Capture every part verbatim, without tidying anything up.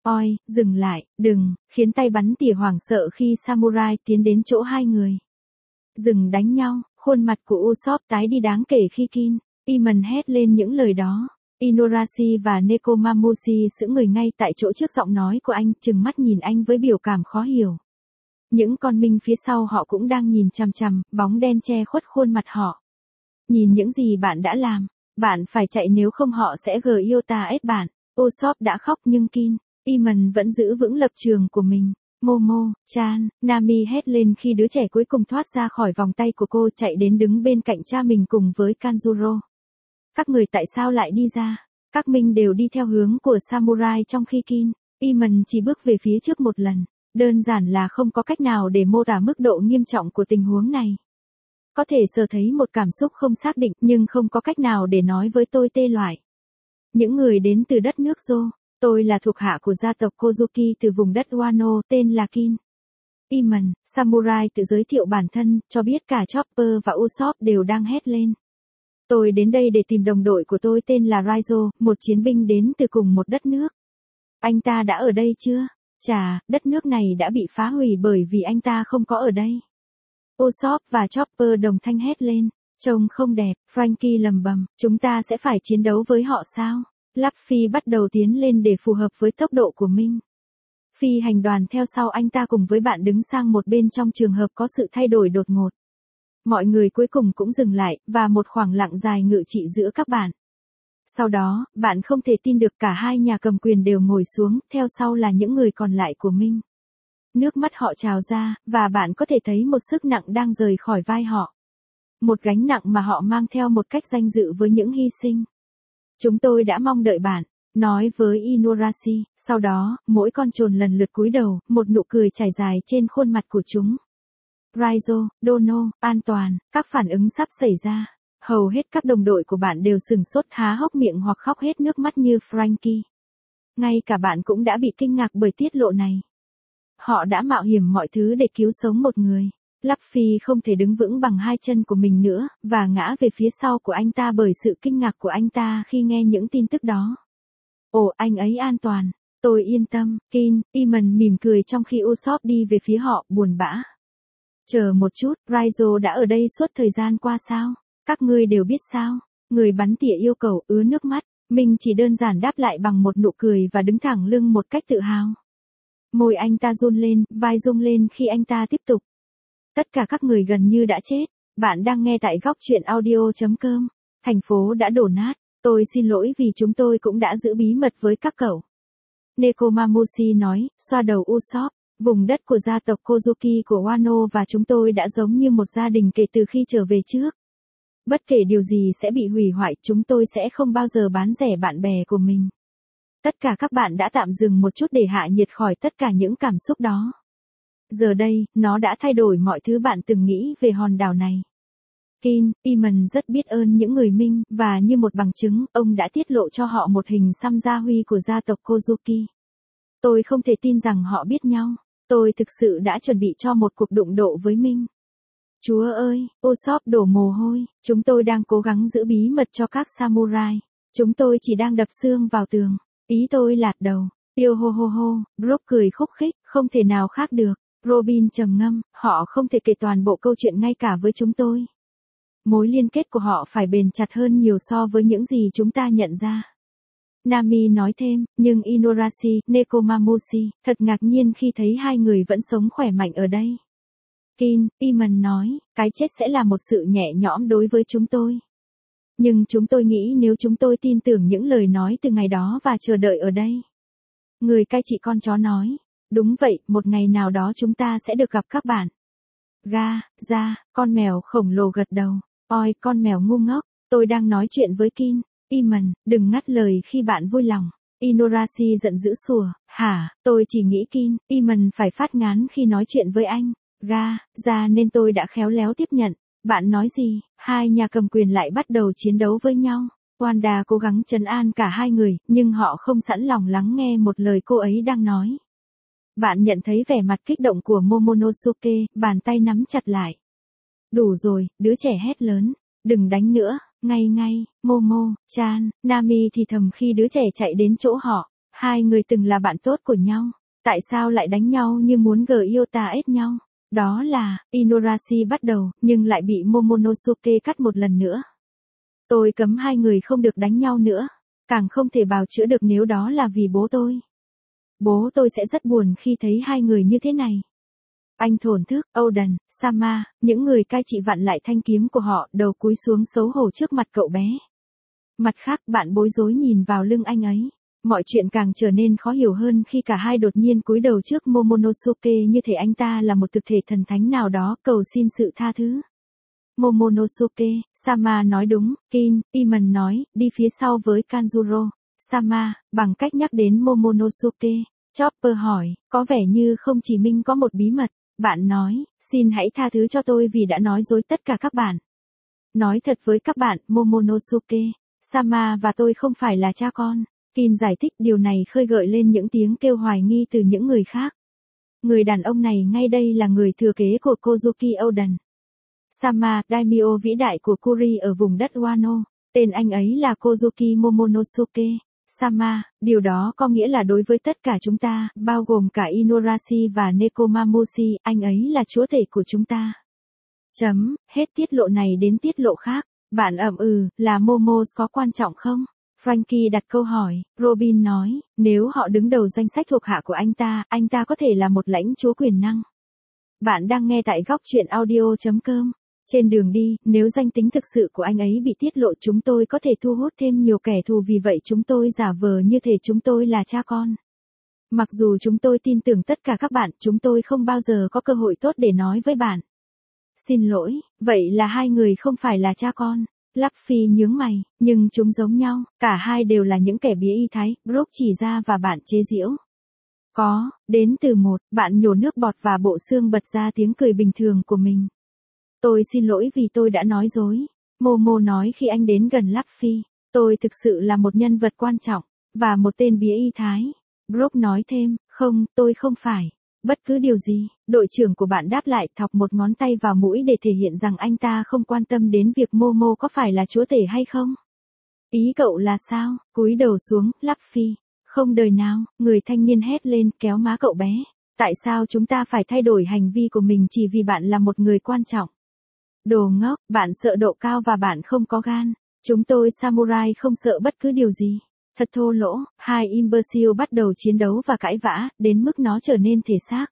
Oi, dừng lại, đừng, khiến tay bắn tỉa hoảng sợ khi samurai tiến đến chỗ hai người. Dừng đánh nhau, khuôn mặt của Usopp tái đi đáng kể khi Kin, Iman hét lên những lời đó. Inuarashi và Nekomamushi sững người ngay tại chỗ trước giọng nói của anh, trừng mắt nhìn anh với biểu cảm khó hiểu. Những con minh phía sau họ cũng đang nhìn chằm chằm, bóng đen che khuất khuôn mặt họ. Nhìn những gì bạn đã làm, bạn phải chạy nếu không họ sẽ giota ép bạn. Usopp đã khóc nhưng Kin, Iman vẫn giữ vững lập trường của mình. Momo, Chan, Nami hét lên khi đứa trẻ cuối cùng thoát ra khỏi vòng tay của cô, chạy đến đứng bên cạnh cha mình cùng với Kanjuro. Các người tại sao lại đi ra? Các minh đều đi theo hướng của samurai trong khi Kin, Iman chỉ bước về phía trước một lần. Đơn giản là không có cách nào để mô tả mức độ nghiêm trọng của tình huống này. Có thể sờ thấy một cảm xúc không xác định nhưng không có cách nào để nói với tôi tê loại. Những người đến từ đất nước Zo. Tôi là thuộc hạ của gia tộc Kozuki từ vùng đất Wano, tên là Kin. Iman, samurai tự giới thiệu bản thân, cho biết cả Chopper và Usopp đều đang hét lên. Tôi đến đây để tìm đồng đội của tôi tên là Raizo, một chiến binh đến từ cùng một đất nước. Anh ta đã ở đây chưa? Chà, đất nước này đã bị phá hủy bởi vì anh ta không có ở đây. Usopp và Chopper đồng thanh hét lên. Trông không đẹp, Franky lầm bầm, chúng ta sẽ phải chiến đấu với họ sao? Luffy bắt đầu tiến lên để phù hợp với tốc độ của mình. Phi hành đoàn theo sau anh ta cùng với bạn đứng sang một bên trong trường hợp có sự thay đổi đột ngột. Mọi người cuối cùng cũng dừng lại, và một khoảng lặng dài ngự trị giữa các bạn. Sau đó, bạn không thể tin được cả hai nhà cầm quyền đều ngồi xuống, theo sau là những người còn lại của mình. Nước mắt họ trào ra, và bạn có thể thấy một sức nặng đang rời khỏi vai họ. Một gánh nặng mà họ mang theo một cách danh dự với những hy sinh. Chúng tôi đã mong đợi bạn, nói với Inuarashi, sau đó, mỗi con trồn lần lượt cúi đầu, một nụ cười trải dài trên khuôn mặt của chúng. Raizo, Dono, an toàn, các phản ứng sắp xảy ra. Hầu hết các đồng đội của bạn đều sừng sốt há hốc miệng hoặc khóc hết nước mắt như Franky. Ngay cả bạn cũng đã bị kinh ngạc bởi tiết lộ này. Họ đã mạo hiểm mọi thứ để cứu sống một người. Luffy không thể đứng vững bằng hai chân của mình nữa, và ngã về phía sau của anh ta bởi sự kinh ngạc của anh ta khi nghe những tin tức đó. Ồ, anh ấy an toàn. Tôi yên tâm. Kin, Iman mỉm cười trong khi Usopp đi về phía họ, buồn bã. Chờ một chút, Raizo đã ở đây suốt thời gian qua sao? Các ngươi đều biết sao? Người bắn tỉa yêu cầu, ứa nước mắt. Mình chỉ đơn giản đáp lại bằng một nụ cười và đứng thẳng lưng một cách tự hào. Môi anh ta run lên, vai rung lên khi anh ta tiếp tục. Tất cả các người gần như đã chết. Bạn đang nghe tại góc truyện audio chấm com. Thành phố đã đổ nát. Tôi xin lỗi vì chúng tôi cũng đã giữ bí mật với các cậu. Nekomamushi nói, xoa đầu Usopp. Vùng đất của gia tộc Kozuki của Wano và chúng tôi đã giống như một gia đình kể từ khi trở về trước. Bất kể điều gì sẽ bị hủy hoại, chúng tôi sẽ không bao giờ bán rẻ bạn bè của mình. Tất cả các bạn đã tạm dừng một chút để hạ nhiệt khỏi tất cả những cảm xúc đó. Giờ đây, nó đã thay đổi mọi thứ bạn từng nghĩ về hòn đảo này. Kin, Iman rất biết ơn những người Minh, và như một bằng chứng, ông đã tiết lộ cho họ một hình xăm gia huy của gia tộc Kozuki. Tôi không thể tin rằng họ biết nhau. Tôi thực sự đã chuẩn bị cho một cuộc đụng độ với Minh. Chúa ơi, Usopp đổ mồ hôi, chúng tôi đang cố gắng giữ bí mật cho các samurai. Chúng tôi chỉ đang đập xương vào tường. Ý tôi lạt đầu. Tiêu hô hô hô, Brook cười khúc khích, không thể nào khác được. Robin trầm ngâm, họ không thể kể toàn bộ câu chuyện ngay cả với chúng tôi. Mối liên kết của họ phải bền chặt hơn nhiều so với những gì chúng ta nhận ra. Nami nói thêm, nhưng Inuarashi, Nekomamushi, thật ngạc nhiên khi thấy hai người vẫn sống khỏe mạnh ở đây. Kin, Iman nói, cái chết sẽ là một sự nhẹ nhõm đối với chúng tôi. Nhưng chúng tôi nghĩ nếu chúng tôi tin tưởng những lời nói từ ngày đó và chờ đợi ở đây. Người cai trị con chó nói, đúng vậy, một ngày nào đó chúng ta sẽ được gặp các bạn. Ga, ra, con mèo khổng lồ gật đầu. Oi, con mèo ngu ngốc, tôi đang nói chuyện với Kin. Iman, đừng ngắt lời khi bạn vui lòng. Inuarashi giận dữ sủa, hả, tôi chỉ nghĩ Kin, Iman phải phát ngán khi nói chuyện với anh. Ga, ra nên tôi đã khéo léo tiếp nhận. Bạn nói gì? Hai nhà cầm quyền lại bắt đầu chiến đấu với nhau. Wanda cố gắng trấn an cả hai người, nhưng họ không sẵn lòng lắng nghe một lời cô ấy đang nói. Bạn nhận thấy vẻ mặt kích động của Momonosuke, bàn tay nắm chặt lại. Đủ rồi, đứa trẻ hét lớn. Đừng đánh nữa, ngay ngay, Momo, Chan, Nami thì thầm khi đứa trẻ chạy đến chỗ họ. Hai người từng là bạn tốt của nhau. Tại sao lại đánh nhau như muốn gờ yêu ta ết nhau? Đó là, Inuarashi bắt đầu, nhưng lại bị Momonosuke cắt một lần nữa. Tôi cấm hai người không được đánh nhau nữa. Càng không thể bào chữa được nếu đó là vì bố tôi. Bố tôi sẽ rất buồn khi thấy hai người như thế này. Anh thổn thức, Oden, Sama, những người cai trị vặn lại thanh kiếm của họ, đầu cúi xuống xấu hổ trước mặt cậu bé. Mặt khác, bạn bối rối nhìn vào lưng anh ấy. Mọi chuyện càng trở nên khó hiểu hơn khi cả hai đột nhiên cúi đầu trước Momonosuke như thể anh ta là một thực thể thần thánh nào đó cầu xin sự tha thứ. Momonosuke, Sama nói đúng, Kin, Iman nói, đi phía sau với Kanjuro. Sama, bằng cách nhắc đến Momonosuke. Chopper hỏi, có vẻ như không chỉ Minh có một bí mật. Bạn nói, xin hãy tha thứ cho tôi vì đã nói dối tất cả các bạn. Nói thật với các bạn, Momonosuke, Sama và tôi không phải là cha con. Kin giải thích điều này khơi gợi lên những tiếng kêu hoài nghi từ những người khác. Người đàn ông này ngay đây là người thừa kế của Kozuki Oden. Sama, daimyo vĩ đại của Kuri ở vùng đất Wano. Tên anh ấy là Kozuki Momonosuke. Sama, điều đó có nghĩa là đối với tất cả chúng ta, bao gồm cả Inuarashi và Nekomamushi, anh ấy là chúa tể của chúng ta. Chấm, hết tiết lộ này đến tiết lộ khác. Bạn ậm ừ, là Momos có quan trọng không? Frankie đặt câu hỏi, Robin nói, nếu họ đứng đầu danh sách thuộc hạ của anh ta, anh ta có thể là một lãnh chúa quyền năng. Bạn đang nghe tại góc truyện audio.com. Trên đường đi, nếu danh tính thực sự của anh ấy bị tiết lộ chúng tôi có thể thu hút thêm nhiều kẻ thù vì vậy chúng tôi giả vờ như thể chúng tôi là cha con. Mặc dù chúng tôi tin tưởng tất cả các bạn, chúng tôi không bao giờ có cơ hội tốt để nói với bạn. Xin lỗi, vậy là hai người không phải là cha con. Luffy nhướng mày, nhưng chúng giống nhau, cả hai đều là những kẻ bía y thái, Brook chỉ ra và bạn chế giễu. Có, đến từ một, bạn nhổ nước bọt và bộ xương bật ra tiếng cười bình thường của mình. Tôi xin lỗi vì tôi đã nói dối. Momo nói khi anh đến gần Luffy. Tôi thực sự là một nhân vật quan trọng, và một tên bía y thái. Brook nói thêm, không, tôi không phải. Bất cứ điều gì, đội trưởng của bạn đáp lại thọc một ngón tay vào mũi để thể hiện rằng anh ta không quan tâm đến việc Momo có phải là chúa tể hay không. Ý cậu là sao? Cúi đầu xuống, Luffy. Không đời nào, người thanh niên hét lên kéo má cậu bé. Tại sao chúng ta phải thay đổi hành vi của mình chỉ vì bạn là một người quan trọng? Đồ ngốc, bạn sợ độ cao và bạn không có gan. Chúng tôi samurai không sợ bất cứ điều gì. Thật thô lỗ, hai imbecile bắt đầu chiến đấu và cãi vã, đến mức nó trở nên thể xác.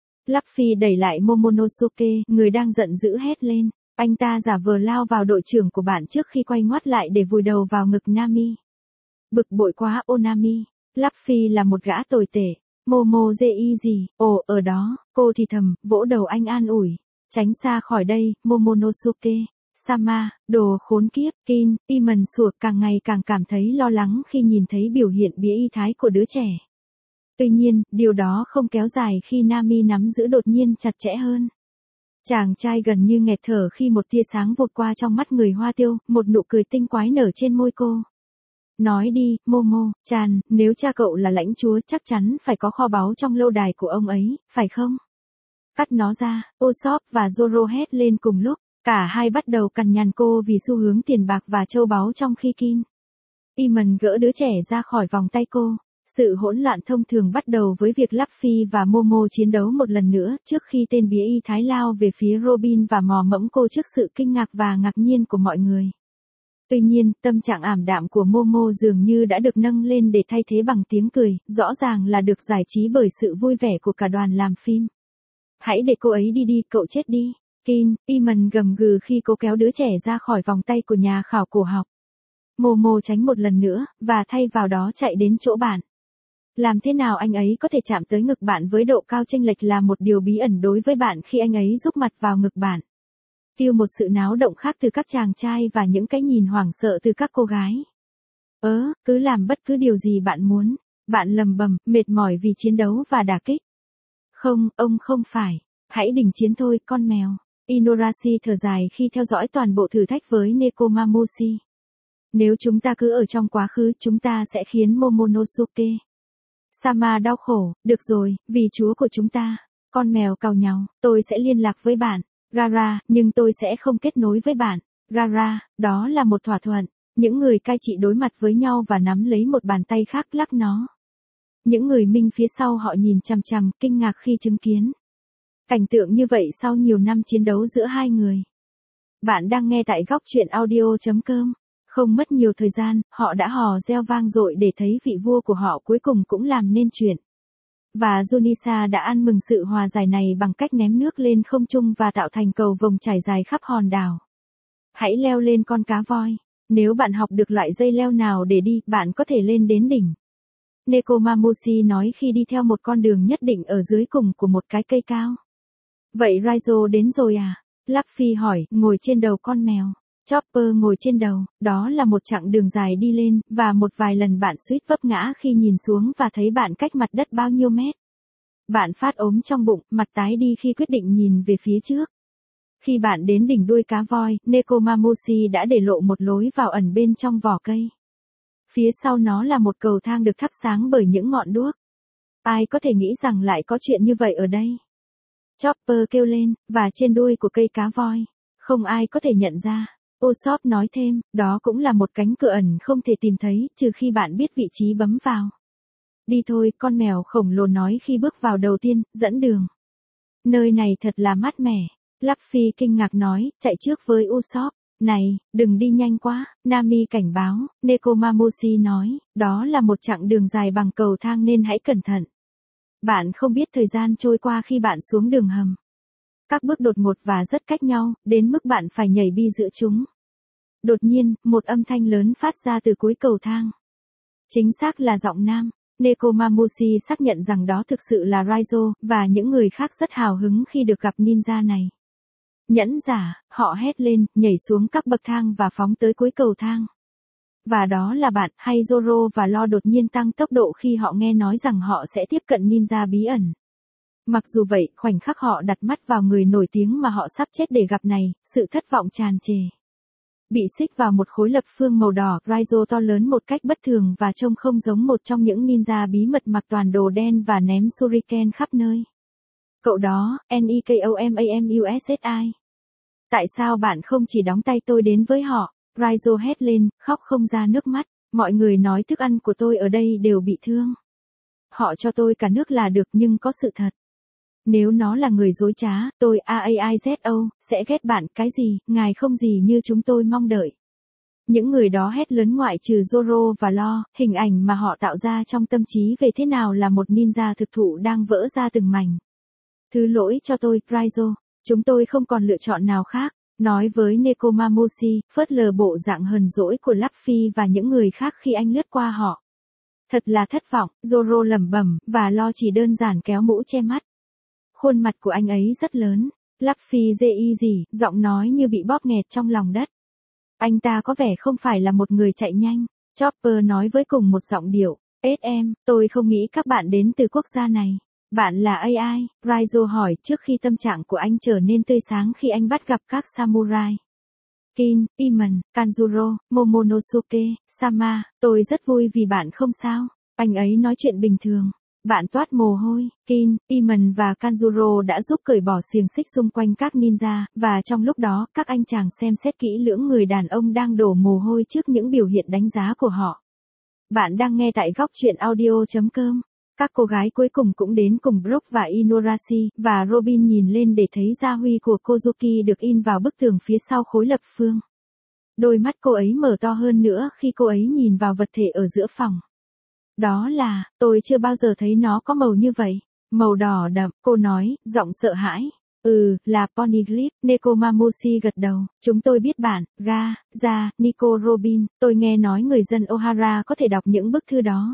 Luffy đẩy lại Momonosuke, người đang giận dữ hét lên. Anh ta giả vờ lao vào đội trưởng của bạn trước khi quay ngoắt lại để vùi đầu vào ngực Nami. Bực bội quá Onami. Luffy là một gã tồi tệ. Momo dê y gì, ồ, ở đó, cô thì thầm, vỗ đầu anh an ủi. Tránh xa khỏi đây, Momonosuke. Sama, đồ khốn kiếp, Kin, Iman sủa càng ngày càng cảm thấy lo lắng khi nhìn thấy biểu hiện bía y thái của đứa trẻ. Tuy nhiên, điều đó không kéo dài khi Nami nắm giữ đột nhiên chặt chẽ hơn. Chàng trai gần như nghẹt thở khi một tia sáng vụt qua trong mắt người hoa tiêu, một nụ cười tinh quái nở trên môi cô. Nói đi, Momo, Chan, nếu cha cậu là lãnh chúa chắc chắn phải có kho báu trong lâu đài của ông ấy, phải không? Cắt nó ra, Usopp và Zoro hét lên cùng lúc. Cả hai bắt đầu cằn nhằn cô vì xu hướng tiền bạc và châu báu trong khi Kin. Iman gỡ đứa trẻ ra khỏi vòng tay cô. Sự hỗn loạn thông thường bắt đầu với việc Luffy và Momo chiến đấu một lần nữa trước khi tên bía y thái lao về phía Robin và mò mẫm cô trước sự kinh ngạc và ngạc nhiên của mọi người. Tuy nhiên, tâm trạng ảm đạm của Momo dường như đã được nâng lên để thay thế bằng tiếng cười, rõ ràng là được giải trí bởi sự vui vẻ của cả đoàn làm phim. Hãy để cô ấy đi đi, cậu chết đi. Kin, Iman gầm gừ khi cô kéo đứa trẻ ra khỏi vòng tay của nhà khảo cổ học. Momo tránh một lần nữa, và thay vào đó chạy đến chỗ bạn. Làm thế nào anh ấy có thể chạm tới ngực bạn với độ cao chênh lệch là một điều bí ẩn đối với bạn khi anh ấy rúc mặt vào ngực bạn. Kêu một sự náo động khác từ các chàng trai và những cái nhìn hoảng sợ từ các cô gái. Ớ, cứ làm bất cứ điều gì bạn muốn. Bạn lầm bầm, mệt mỏi vì chiến đấu và đả kích. Không, ông không phải. Hãy đình chiến thôi, con mèo. Inuarashi thở dài khi theo dõi toàn bộ thử thách với Nekomamushi. Nếu chúng ta cứ ở trong quá khứ, chúng ta sẽ khiến Momonosuke. Sama đau khổ, được rồi, vì chúa của chúng ta. Con mèo cào nhàu, tôi sẽ liên lạc với bạn. Gara, nhưng tôi sẽ không kết nối với bạn. Gara, đó là một thỏa thuận. Những người cai trị đối mặt với nhau và nắm lấy một bàn tay khác lắc nó. Những người Minh phía sau họ nhìn chằm chằm, kinh ngạc khi chứng kiến cảnh tượng như vậy sau nhiều năm chiến đấu giữa hai người. Bạn đang nghe tại góc truyện audio chấm com. Không mất nhiều thời gian, họ đã hò reo vang dội để thấy vị vua của họ cuối cùng cũng làm nên chuyện. Và Junisa đã ăn mừng sự hòa giải này bằng cách ném nước lên không trung và tạo thành cầu vồng trải dài khắp hòn đảo. Hãy leo lên con cá voi. Nếu bạn học được loại dây leo nào để đi, bạn có thể lên đến đỉnh. Nekomamushi nói khi đi theo một con đường nhất định ở dưới cùng của một cái cây cao. Vậy Raizo đến rồi à? Luffy hỏi, ngồi trên đầu con mèo. Chopper ngồi trên đầu, đó là một chặng đường dài đi lên, và một vài lần bạn suýt vấp ngã khi nhìn xuống và thấy bạn cách mặt đất bao nhiêu mét. Bạn phát ốm trong bụng, mặt tái đi khi quyết định nhìn về phía trước. Khi bạn đến đỉnh đuôi cá voi, Nekomamushi đã để lộ một lối vào ẩn bên trong vỏ cây. Phía sau nó là một cầu thang được thắp sáng bởi những ngọn đuốc. Ai có thể nghĩ rằng lại có chuyện như vậy ở đây? Chopper kêu lên, và trên đuôi của cây cá voi. Không ai có thể nhận ra. Usopp nói thêm, đó cũng là một cánh cửa ẩn không thể tìm thấy, trừ khi bạn biết vị trí bấm vào. Đi thôi, con mèo khổng lồ nói khi bước vào đầu tiên, dẫn đường. Nơi này thật là mát mẻ. Luffy kinh ngạc nói, chạy trước với Usopp. Này, đừng đi nhanh quá, Nami cảnh báo. Nekomamushi nói, đó là một chặng đường dài bằng cầu thang nên hãy cẩn thận. Bạn không biết thời gian trôi qua khi bạn xuống đường hầm. Các bước đột ngột và rất cách nhau, đến mức bạn phải nhảy bi giữa chúng. Đột nhiên, một âm thanh lớn phát ra từ cuối cầu thang. Chính xác là giọng nam. Nekomamushi xác nhận rằng đó thực sự là Raizo, và những người khác rất hào hứng khi được gặp ninja này. Nhẫn giả, họ hét lên, nhảy xuống các bậc thang và phóng tới cuối cầu thang. Và đó là bạn, hay Zoro và Lo đột nhiên tăng tốc độ khi họ nghe nói rằng họ sẽ tiếp cận ninja bí ẩn. Mặc dù vậy, khoảnh khắc họ đặt mắt vào người nổi tiếng mà họ sắp chết để gặp này, sự thất vọng tràn trề. Bị xích vào một khối lập phương màu đỏ, Raizo to lớn một cách bất thường và trông không giống một trong những ninja bí mật mặc toàn đồ đen và ném shuriken khắp nơi. Cậu đó, Nekomamushi. Tại sao bạn không chỉ đóng tay tôi đến với họ? Raizo hét lên, khóc không ra nước mắt. Mọi người nói thức ăn của tôi ở đây đều bị thương. Họ cho tôi cả nước là được nhưng có sự thật. Nếu nó là người dối trá, tôi Aizo, sẽ ghét bạn cái gì, ngài không gì như chúng tôi mong đợi. Những người đó hét lớn ngoại trừ Zoro và Lo, hình ảnh mà họ tạo ra trong tâm trí về thế nào là một ninja thực thụ đang vỡ ra từng mảnh. Thứ lỗi cho tôi, Raizo, chúng tôi không còn lựa chọn nào khác. Nói với Nekomamushi, phớt lờ bộ dạng hờn dỗi của Luffy và những người khác khi anh lướt qua họ. Thật là thất vọng, Zoro lẩm bẩm, và Lo chỉ đơn giản kéo mũ che mắt. Khuôn mặt của anh ấy rất lớn. Luffy dê y gì, giọng nói như bị bóp nghẹt trong lòng đất. Anh ta có vẻ không phải là một người chạy nhanh. Chopper nói với cùng một giọng điệu. ét em, tôi không nghĩ các bạn đến từ quốc gia này. Bạn là a i, Raizo hỏi trước khi tâm trạng của anh trở nên tươi sáng khi anh bắt gặp các samurai. Kin, Iman, Kanjuro, Momonosuke, Sama, tôi rất vui vì bạn không sao. Anh ấy nói chuyện bình thường. Bạn toát mồ hôi. Kin, Iman và Kanjuro đã giúp cởi bỏ xiềng xích xung quanh các ninja, và trong lúc đó, các anh chàng xem xét kỹ lưỡng người đàn ông đang đổ mồ hôi trước những biểu hiện đánh giá của họ. Bạn đang nghe tại góc truyện audio chấm com. Các cô gái cuối cùng cũng đến cùng Brook và Inuarashi, và Robin nhìn lên để thấy gia huy của Kozuki được in vào bức tường phía sau khối lập phương. Đôi mắt cô ấy mở to hơn nữa khi cô ấy nhìn vào vật thể ở giữa phòng. Đó là, tôi chưa bao giờ thấy nó có màu như vậy. Màu đỏ đậm, cô nói, giọng sợ hãi. Ừ, là Poneglyph. Nekomamushi gật đầu. Chúng tôi biết bạn, Ga, Ra, Nico Robin. Tôi nghe nói người dân Ohara có thể đọc những bức thư đó.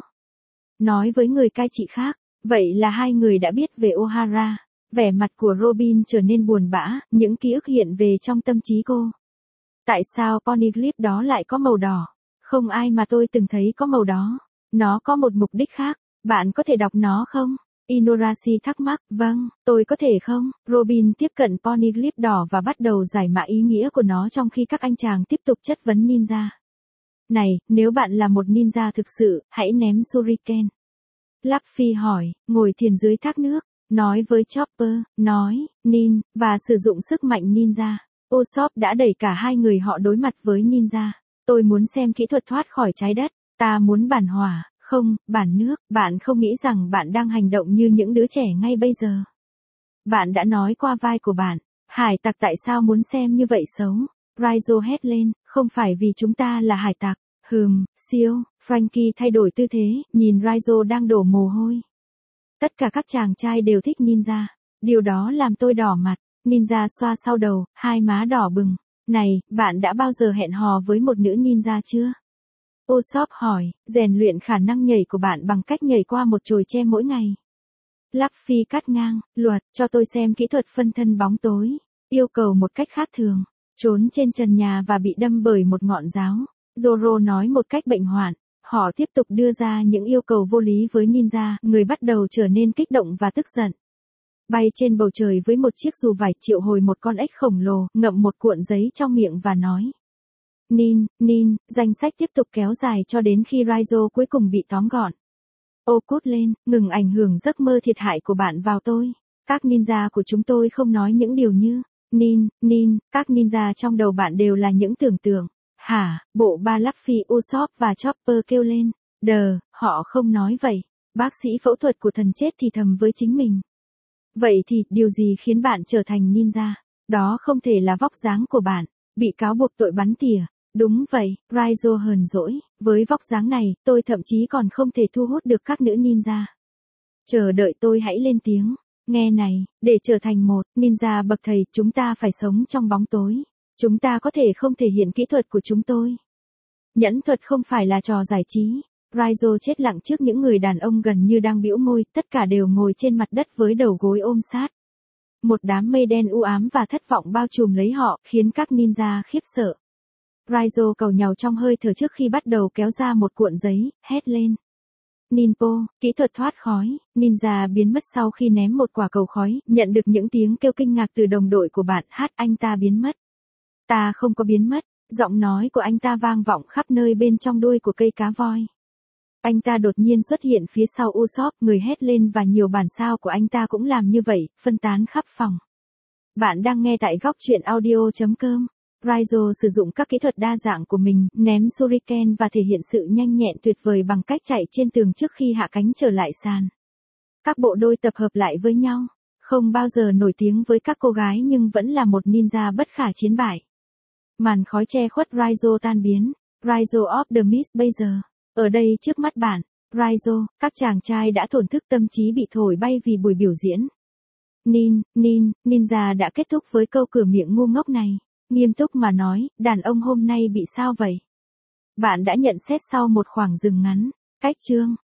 Nói với người cai trị khác. Vậy là hai người đã biết về Ohara. Vẻ mặt của Robin trở nên buồn bã, những ký ức hiện về trong tâm trí cô. Tại sao Poneglyph đó lại có màu đỏ? Không ai mà tôi từng thấy có màu đó. Nó có một mục đích khác. Bạn có thể đọc nó không? Inuarashi thắc mắc. Vâng, tôi có thể không? Robin tiếp cận Poneglyph đỏ và bắt đầu giải mã ý nghĩa của nó trong khi các anh chàng tiếp tục chất vấn ninja. Này, nếu bạn là một ninja thực sự, hãy ném shuriken. Luffy hỏi, ngồi thiền dưới thác nước, nói với Chopper, nói, nin, và sử dụng sức mạnh ninja. Usopp đã đẩy cả hai người họ đối mặt với ninja. Tôi muốn xem kỹ thuật thoát khỏi trái đất. Ta muốn bản hỏa. Không, bản nước, bạn không nghĩ rằng bạn đang hành động như những đứa trẻ ngay bây giờ. Bạn đã nói qua vai của bạn, hải tặc tại sao muốn xem như vậy xấu? Raizo hét lên, không phải vì chúng ta là hải tặc. Hừm, siêu, Frankie thay đổi tư thế, nhìn Raizo đang đổ mồ hôi. Tất cả các chàng trai đều thích ninja. Điều đó làm tôi đỏ mặt. Ninja xoa sau đầu, hai má đỏ bừng. Này, bạn đã bao giờ hẹn hò với một nữ ninja chưa? Usopp hỏi, rèn luyện khả năng nhảy của bạn bằng cách nhảy qua một chồi tre mỗi ngày. Luffy cắt ngang, luật, cho tôi xem kỹ thuật phân thân bóng tối. Yêu cầu một cách khác thường. Trốn trên trần nhà và bị đâm bởi một ngọn giáo. Zoro nói một cách bệnh hoạn. Họ tiếp tục đưa ra những yêu cầu vô lý với ninja, người bắt đầu trở nên kích động và tức giận. Bay trên bầu trời với một chiếc dù vải triệu hồi một con ếch khổng lồ, ngậm một cuộn giấy trong miệng và nói. Nin, Nin, danh sách tiếp tục kéo dài cho đến khi Raizo cuối cùng bị tóm gọn. Ô cút lên, ngừng ảnh hưởng giấc mơ thiệt hại của bạn vào tôi. Các ninja của chúng tôi không nói những điều như, Nin, Nin, các ninja trong đầu bạn đều là những tưởng tượng. Hả, bộ ba Luffy, Usopp và Chopper kêu lên. Đờ, họ không nói vậy. Bác sĩ phẫu thuật của thần chết thì thầm với chính mình. Vậy thì, điều gì khiến bạn trở thành ninja? Đó không thể là vóc dáng của bạn. Bị cáo buộc tội bắn tỉa. Đúng vậy, Raizo hờn dỗi. Với vóc dáng này, tôi thậm chí còn không thể thu hút được các nữ ninja. Chờ đợi tôi hãy lên tiếng. Nghe này, để trở thành một ninja bậc thầy, chúng ta phải sống trong bóng tối. Chúng ta có thể không thể hiện kỹ thuật của chúng tôi. Nhẫn thuật không phải là trò giải trí. Raizo chết lặng trước những người đàn ông gần như đang bĩu môi, tất cả đều ngồi trên mặt đất với đầu gối ôm sát. Một đám mây đen u ám và thất vọng bao trùm lấy họ, khiến các ninja khiếp sợ. Raizo cầu nhàu trong hơi thở trước khi bắt đầu kéo ra một cuộn giấy, hét lên. Ninpo, kỹ thuật thoát khói, ninja biến mất sau khi ném một quả cầu khói, nhận được những tiếng kêu kinh ngạc từ đồng đội của bạn, hát anh ta biến mất. Ta không có biến mất, giọng nói của anh ta vang vọng khắp nơi bên trong đuôi của cây cá voi. Anh ta đột nhiên xuất hiện phía sau Usopp, người hét lên và nhiều bản sao của anh ta cũng làm như vậy, phân tán khắp phòng. Bạn đang nghe tại góc truyện audio chấm com. Raizo sử dụng các kỹ thuật đa dạng của mình, ném shuriken và thể hiện sự nhanh nhẹn tuyệt vời bằng cách chạy trên tường trước khi hạ cánh trở lại sàn. Các bộ đôi tập hợp lại với nhau, không bao giờ nổi tiếng với các cô gái nhưng vẫn là một ninja bất khả chiến bại. Màn khói che khuất Raizo tan biến, Raizo of the Mist bây giờ, ở đây trước mắt bạn, Raizo, các chàng trai đã thổn thức tâm trí bị thổi bay vì buổi biểu diễn. Nin, Nin, ninja đã kết thúc với câu cửa miệng ngu ngốc này. Nghiêm túc mà nói, đàn ông hôm nay bị sao vậy? Bạn đã nhận xét sau một khoảng dừng ngắn. Cách chương